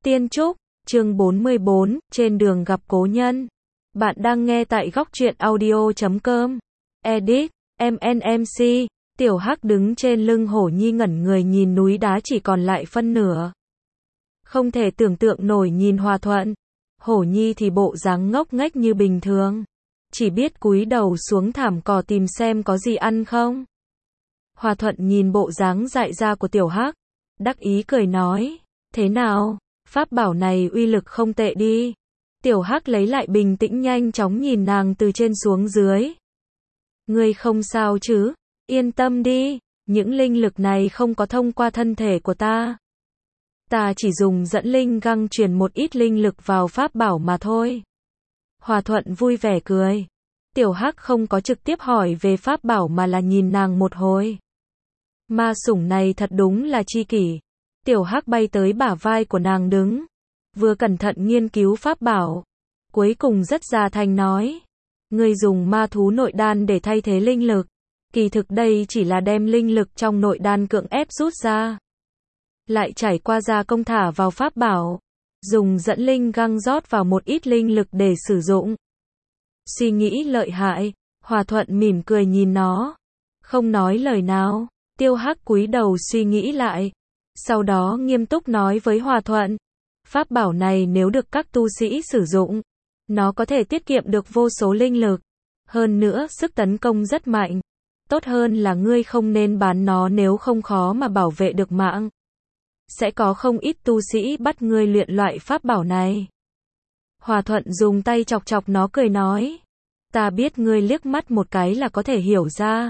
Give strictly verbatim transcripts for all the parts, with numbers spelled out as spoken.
Tiên Trúc, chương bốn mươi bốn, trên đường gặp cố nhân. Bạn đang nghe tại góc truyện audio chấm com. Edit, em en em xê, Tiểu Hắc đứng trên lưng hổ nhi ngẩn người nhìn núi đá chỉ còn lại phân nửa. Không thể tưởng tượng nổi nhìn Hòa Thuận. Hổ nhi thì bộ dáng ngốc nghếch như bình thường. Chỉ biết cúi đầu xuống thảm cỏ tìm xem có gì ăn không. Hòa Thuận nhìn bộ dáng dại ra của Tiểu Hắc, đắc ý cười nói, thế nào, pháp bảo này uy lực không tệ đi. Tiểu Hắc lấy lại bình tĩnh nhanh chóng nhìn nàng từ trên xuống dưới. Ngươi không sao chứ, yên tâm đi, những linh lực này không có thông qua thân thể của ta. Ta chỉ dùng dẫn linh găng truyền một ít linh lực vào pháp bảo mà thôi. Hòa Thuận vui vẻ cười. Tiểu Hắc không có trực tiếp hỏi về pháp bảo mà là nhìn nàng một hồi. Ma sủng này thật đúng là chi kỷ. Tiểu Hắc bay tới bả vai của nàng đứng, vừa cẩn thận nghiên cứu pháp bảo, cuối cùng rất ra thành nói, ngươi dùng ma thú nội đan để thay thế linh lực, kỳ thực đây chỉ là đem linh lực trong nội đan cưỡng ép rút ra, lại trải qua gia công thả vào pháp bảo, dùng dẫn linh găng rót vào một ít linh lực để sử dụng. Suy nghĩ lợi hại, Hòa Thuận mỉm cười nhìn nó, không nói lời nào. Tiêu Hắc cúi đầu suy nghĩ lại, sau đó nghiêm túc nói với Hòa Thuận, pháp bảo này nếu được các tu sĩ sử dụng, nó có thể tiết kiệm được vô số linh lực, hơn nữa sức tấn công rất mạnh, tốt hơn là ngươi không nên bán nó nếu không khó mà bảo vệ được mạng. Sẽ có không ít tu sĩ bắt ngươi luyện loại pháp bảo này. Hòa Thuận dùng tay chọc chọc nó cười nói, ta biết ngươi liếc mắt một cái là có thể hiểu ra.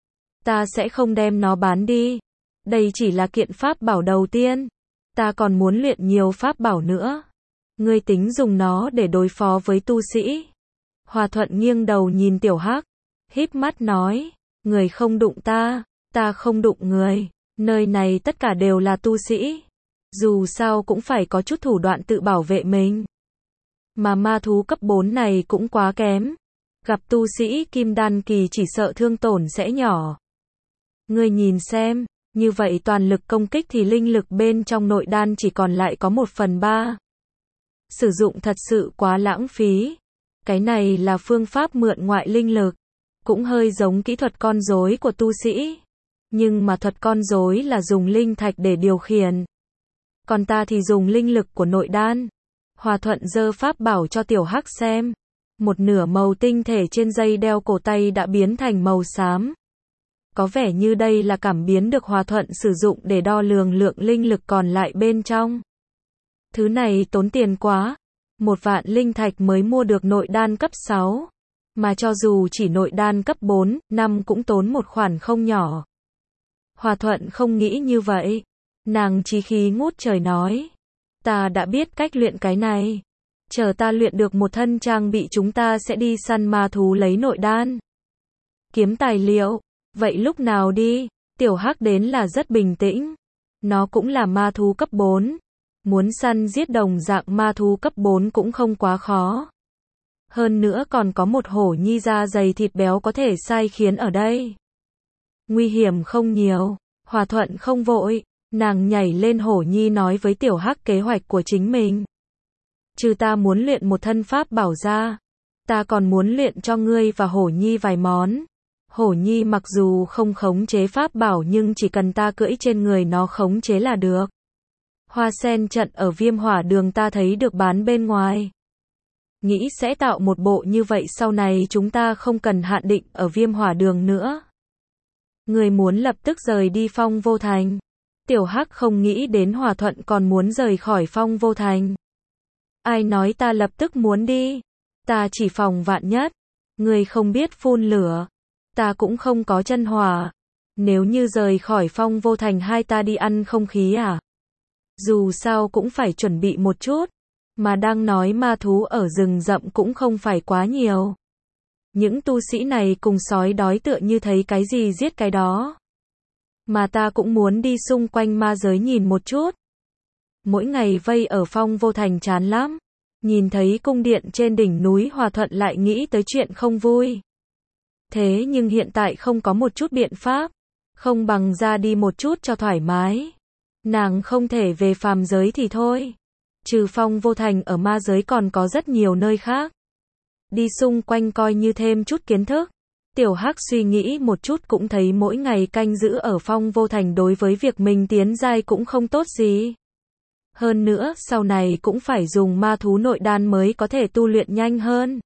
Ta sẽ không đem nó bán đi. Đây chỉ là kiện pháp bảo đầu tiên. Ta còn muốn luyện nhiều pháp bảo nữa. Ngươi tính dùng nó để đối phó với tu sĩ. Hòa Thuận nghiêng đầu nhìn Tiểu Hắc, híp mắt nói, người không đụng ta, ta không đụng người. Nơi này tất cả đều là tu sĩ. Dù sao cũng phải có chút thủ đoạn tự bảo vệ mình. Mà ma thú cấp bốn này cũng quá kém. Gặp tu sĩ kim đan kỳ chỉ sợ thương tổn sẽ nhỏ. Ngươi nhìn xem, như vậy toàn lực công kích thì linh lực bên trong nội đan chỉ còn lại có một phần ba. Sử dụng thật sự quá lãng phí. Cái này là phương pháp mượn ngoại linh lực, cũng hơi giống kỹ thuật con rối của tu sĩ. Nhưng mà thuật con rối là dùng linh thạch để điều khiển. Còn ta thì dùng linh lực của nội đan. Hòa Thuận giơ pháp bảo cho Tiểu Hắc xem. Một nửa màu tinh thể trên dây đeo cổ tay đã biến thành màu xám. Có vẻ như đây là cảm biến được Hòa Thuận sử dụng để đo lường lượng linh lực còn lại bên trong. Thứ này tốn tiền quá. Một vạn linh thạch mới mua được nội đan cấp sáu. Mà cho dù chỉ nội đan cấp bốn, năm cũng tốn một khoản không nhỏ. Hòa Thuận không nghĩ như vậy. Nàng chí khí ngút trời nói. Ta đã biết cách luyện cái này. Chờ ta luyện được một thân trang bị chúng ta sẽ đi săn ma thú lấy nội đan. Kiếm tài liệu. Vậy lúc nào đi? Tiểu Hắc đến là rất bình tĩnh. Nó cũng là ma thú cấp bốn. Muốn săn giết đồng dạng ma thú cấp bốn cũng không quá khó. Hơn nữa còn có một hổ nhi da dày thịt béo có thể sai khiến ở đây. Nguy hiểm không nhiều. Hòa Thuận không vội. Nàng nhảy lên hổ nhi nói với Tiểu Hắc kế hoạch của chính mình. Trừ ta muốn luyện một thân pháp bảo ra, ta còn muốn luyện cho ngươi và hổ nhi vài món. Hổ nhi mặc dù không khống chế pháp bảo nhưng chỉ cần ta cưỡi trên người nó khống chế là được. Hoa sen trận ở Viêm Hỏa Đường ta thấy được bán bên ngoài. Nghĩ sẽ tạo một bộ như vậy sau này chúng ta không cần hạn định ở Viêm Hỏa Đường nữa. Người muốn lập tức rời đi Phong Vô Thành. Tiểu Hắc không nghĩ đến Hòa Thuận còn muốn rời khỏi Phong Vô Thành. Ai nói ta lập tức muốn đi? Ta chỉ phòng vạn nhất. Người không biết phun lửa. Ta cũng không có chân hỏa. Nếu như rời khỏi Phong Vô Thành hai ta đi ăn không khí à? Dù sao cũng phải chuẩn bị một chút. Mà đang nói ma thú ở rừng rậm cũng không phải quá nhiều. Những tu sĩ này cùng sói đói tựa như thấy cái gì giết cái đó. Mà ta cũng muốn đi xung quanh ma giới nhìn một chút. Mỗi ngày vây ở Phong Vô Thành chán lắm. Nhìn thấy cung điện trên đỉnh núi Hòa Thuận lại nghĩ tới chuyện không vui. Thế nhưng hiện tại không có một chút biện pháp. Không bằng ra đi một chút cho thoải mái. Nàng không thể về phàm giới thì thôi. Trừ Phong Vô Thành ở ma giới còn có rất nhiều nơi khác. Đi xung quanh coi như thêm chút kiến thức. Tiểu Hắc suy nghĩ một chút cũng thấy mỗi ngày canh giữ ở Phong Vô Thành đối với việc mình tiến giai cũng không tốt gì. Hơn nữa, sau này cũng phải dùng ma thú nội đan mới có thể tu luyện nhanh hơn.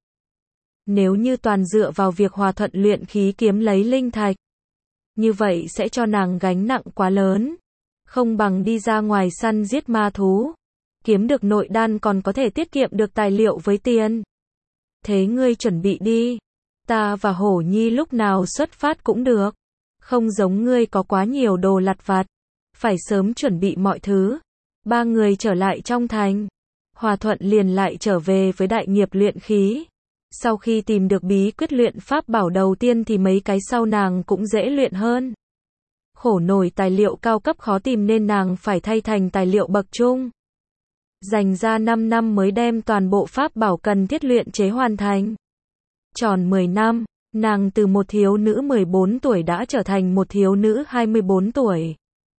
Nếu như toàn dựa vào việc Hòa Thuận luyện khí kiếm lấy linh thạch, như vậy sẽ cho nàng gánh nặng quá lớn. Không bằng đi ra ngoài săn giết ma thú. Kiếm được nội đan còn có thể tiết kiệm được tài liệu với tiền. Thế ngươi chuẩn bị đi. Ta và Hổ Nhi lúc nào xuất phát cũng được. Không giống ngươi có quá nhiều đồ lặt vặt. Phải sớm chuẩn bị mọi thứ. Ba người trở lại trong thành. Hòa Thuận liền lại trở về với đại nghiệp luyện khí. Sau khi tìm được bí quyết luyện pháp bảo đầu tiên thì mấy cái sau nàng cũng dễ luyện hơn. Khổ nổi tài liệu cao cấp khó tìm nên nàng phải thay thành tài liệu bậc trung. Dành ra năm năm mới đem toàn bộ pháp bảo cần thiết luyện chế hoàn thành. Tròn mười năm, nàng từ một thiếu nữ mười bốn tuổi đã trở thành một thiếu nữ hai mươi bốn tuổi.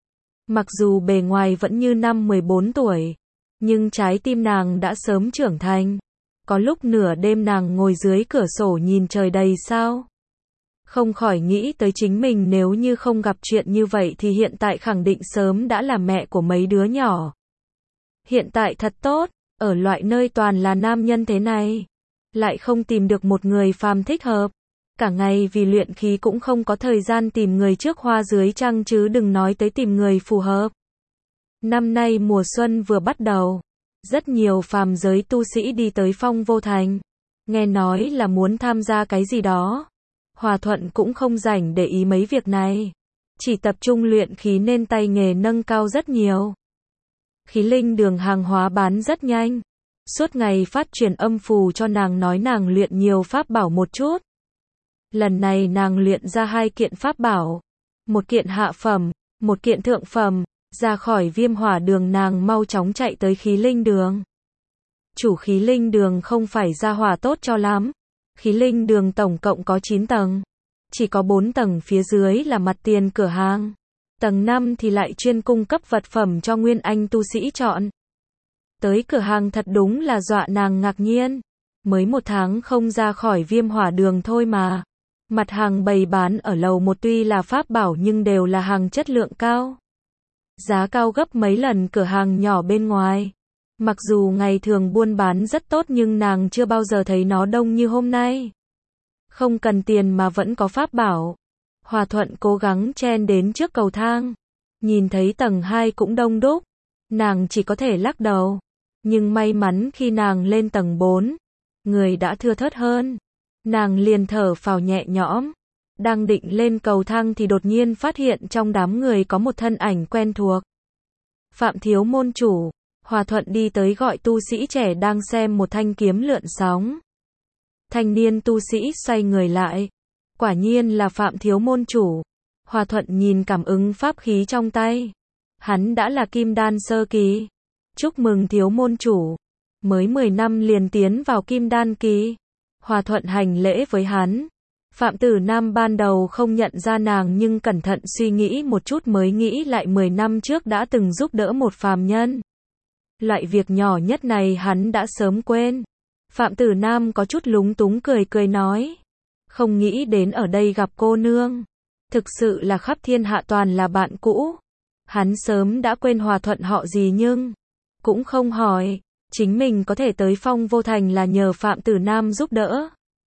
Mặc dù bề ngoài vẫn như năm mười bốn tuổi, nhưng trái tim nàng đã sớm trưởng thành. Có lúc nửa đêm nàng ngồi dưới cửa sổ nhìn trời đầy sao. Không khỏi nghĩ tới chính mình nếu như không gặp chuyện như vậy thì hiện tại khẳng định sớm đã là mẹ của mấy đứa nhỏ. Hiện tại thật tốt, ở loại nơi toàn là nam nhân thế này. Lại không tìm được một người phàm thích hợp. Cả ngày vì luyện khí cũng không có thời gian tìm người trước hoa dưới trăng chứ đừng nói tới tìm người phù hợp. Năm nay mùa xuân vừa bắt đầu. Rất nhiều phàm giới tu sĩ đi tới Phong Vô Thành. Nghe nói là muốn tham gia cái gì đó. Hòa Thuận cũng không rảnh để ý mấy việc này. Chỉ tập trung luyện khí nên tay nghề nâng cao rất nhiều. Khí linh đường hàng hóa bán rất nhanh. Suốt ngày phát truyền âm phù cho nàng nói nàng luyện nhiều pháp bảo một chút. Lần này nàng luyện ra hai kiện pháp bảo. Một kiện hạ phẩm, một kiện thượng phẩm. Ra khỏi viêm hỏa đường nàng mau chóng chạy tới khí linh đường. Chủ khí linh đường không phải gia hỏa tốt cho lắm. Khí linh đường tổng cộng có chín tầng. Chỉ có bốn tầng phía dưới là mặt tiền cửa hàng. Tầng năm thì lại chuyên cung cấp vật phẩm cho nguyên anh tu sĩ chọn. Tới cửa hàng thật đúng là dọa nàng ngạc nhiên. Mới một tháng không ra khỏi viêm hỏa đường thôi mà. Mặt hàng bày bán ở lầu một tuy là pháp bảo nhưng đều là hàng chất lượng cao. Giá cao gấp mấy lần cửa hàng nhỏ bên ngoài. Mặc dù ngày thường buôn bán rất tốt nhưng nàng chưa bao giờ thấy nó đông như hôm nay. Không cần tiền mà vẫn có pháp bảo. Hòa Thuận cố gắng chen đến trước cầu thang. Nhìn thấy tầng hai cũng đông đúc. Nàng chỉ có thể lắc đầu. Nhưng may mắn khi nàng lên tầng bốn. Người đã thưa thớt hơn. Nàng liền thở phào nhẹ nhõm. Đang định lên cầu thang thì đột nhiên phát hiện trong đám người có một thân ảnh quen thuộc. Phạm Thiếu môn chủ. Hòa Thuận đi tới gọi tu sĩ trẻ đang xem một thanh kiếm lượn sóng. Thanh niên tu sĩ xoay người lại. Quả nhiên là Phạm Thiếu môn chủ. Hòa Thuận nhìn cảm ứng pháp khí trong tay. Hắn đã là kim đan sơ kỳ. Chúc mừng Thiếu môn chủ. Mới mười năm liền tiến vào kim đan kỳ. Hòa Thuận hành lễ với hắn. Phạm Tử Nam ban đầu không nhận ra nàng nhưng cẩn thận suy nghĩ một chút mới nghĩ lại mười năm trước đã từng giúp đỡ một phàm nhân. Loại việc nhỏ nhất này hắn đã sớm quên. Phạm Tử Nam có chút lúng túng cười cười nói. Không nghĩ đến ở đây gặp cô nương. Thực sự là khắp thiên hạ toàn là bạn cũ. Hắn sớm đã quên Hòa Thuận họ gì nhưng cũng không hỏi. Chính mình có thể tới Phong Vô Thành là nhờ Phạm Tử Nam giúp đỡ.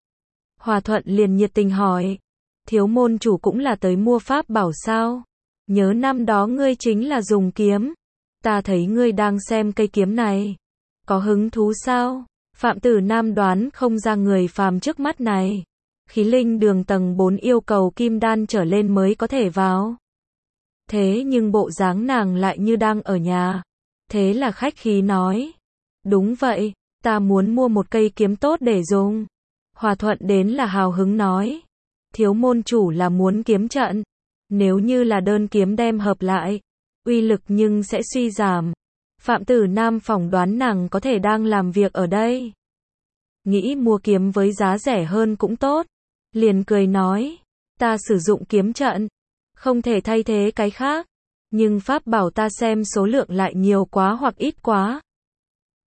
Hòa Thuận liền nhiệt tình hỏi. Thiếu môn chủ cũng là tới mua pháp bảo sao? Nhớ năm đó ngươi chính là dùng kiếm. Ta thấy ngươi đang xem cây kiếm này. Có hứng thú sao? Phạm Tử Nam đoán không ra người phàm trước mắt này. Khí linh đường tầng bốn yêu cầu kim đan trở lên mới có thể vào. Thế nhưng bộ dáng nàng lại như đang ở nhà. Thế là khách khí nói. Đúng vậy, ta muốn mua một cây kiếm tốt để dùng. Hòa Thuận đến là hào hứng nói. Thiếu môn chủ là muốn kiếm trận. Nếu như là đơn kiếm đem hợp lại, uy lực nhưng sẽ suy giảm. Phạm Tử Nam phỏng đoán nàng có thể đang làm việc ở đây. Nghĩ mua kiếm với giá rẻ hơn cũng tốt. Liền cười nói. Ta sử dụng kiếm trận. Không thể thay thế cái khác. Nhưng pháp bảo ta xem số lượng lại nhiều quá hoặc ít quá.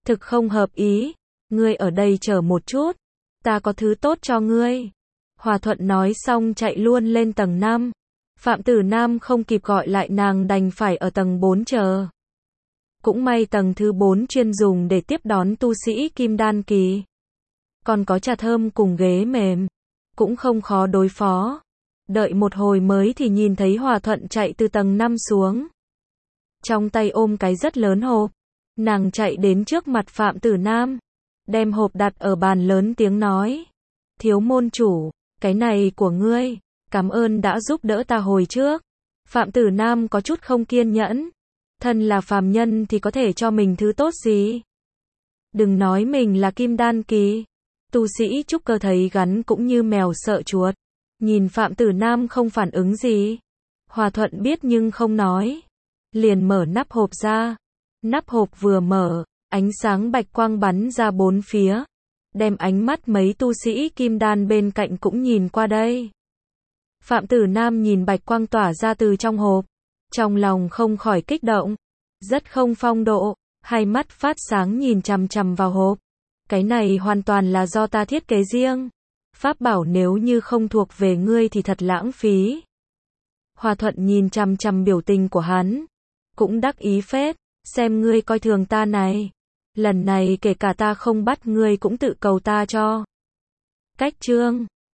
thực không hợp ý, ngươi ở đây chờ một chút, ta có thứ tốt cho ngươi. Hòa Thuận nói xong chạy luôn lên tầng năm. Phạm Tử Nam không kịp gọi lại nàng đành phải ở tầng bốn chờ. Cũng may tầng thứ bốn chuyên dùng để tiếp đón tu sĩ kim đan kỳ. Còn có trà thơm cùng ghế mềm, cũng không khó đối phó. Đợi một hồi mới thì nhìn thấy Hòa Thuận chạy từ tầng năm xuống. Trong tay ôm cái rất lớn hộp, nàng chạy đến trước mặt Phạm Tử Nam, đem hộp đặt ở bàn lớn tiếng nói. Thiếu môn chủ, cái này của ngươi, cảm ơn đã giúp đỡ ta hồi trước. Phạm Tử Nam có chút không kiên nhẫn. Thân là phàm nhân thì có thể cho mình thứ tốt gì? Đừng nói mình là kim đan kỳ. Tu sĩ trúc cơ thấy gắn cũng như mèo sợ chuột. Nhìn Phạm Tử Nam không phản ứng gì. Hòa Thuận biết nhưng không nói. Liền mở nắp hộp ra. Nắp hộp vừa mở, ánh sáng bạch quang bắn ra bốn phía. Đem ánh mắt mấy tu sĩ kim đan bên cạnh cũng nhìn qua đây. Phạm Tử Nam nhìn bạch quang tỏa ra từ trong hộp. Trong lòng không khỏi kích động. Rất không phong độ. Hai mắt phát sáng nhìn chằm chằm vào hộp. Cái này hoàn toàn là do ta thiết kế riêng. Pháp bảo nếu như không thuộc về ngươi thì thật lãng phí. Hòa Thuận nhìn chằm chằm biểu tình của hắn. Cũng đắc ý phết. Xem ngươi coi thường ta này. Lần này kể cả ta không bắt ngươi cũng tự cầu ta cho. Cách chương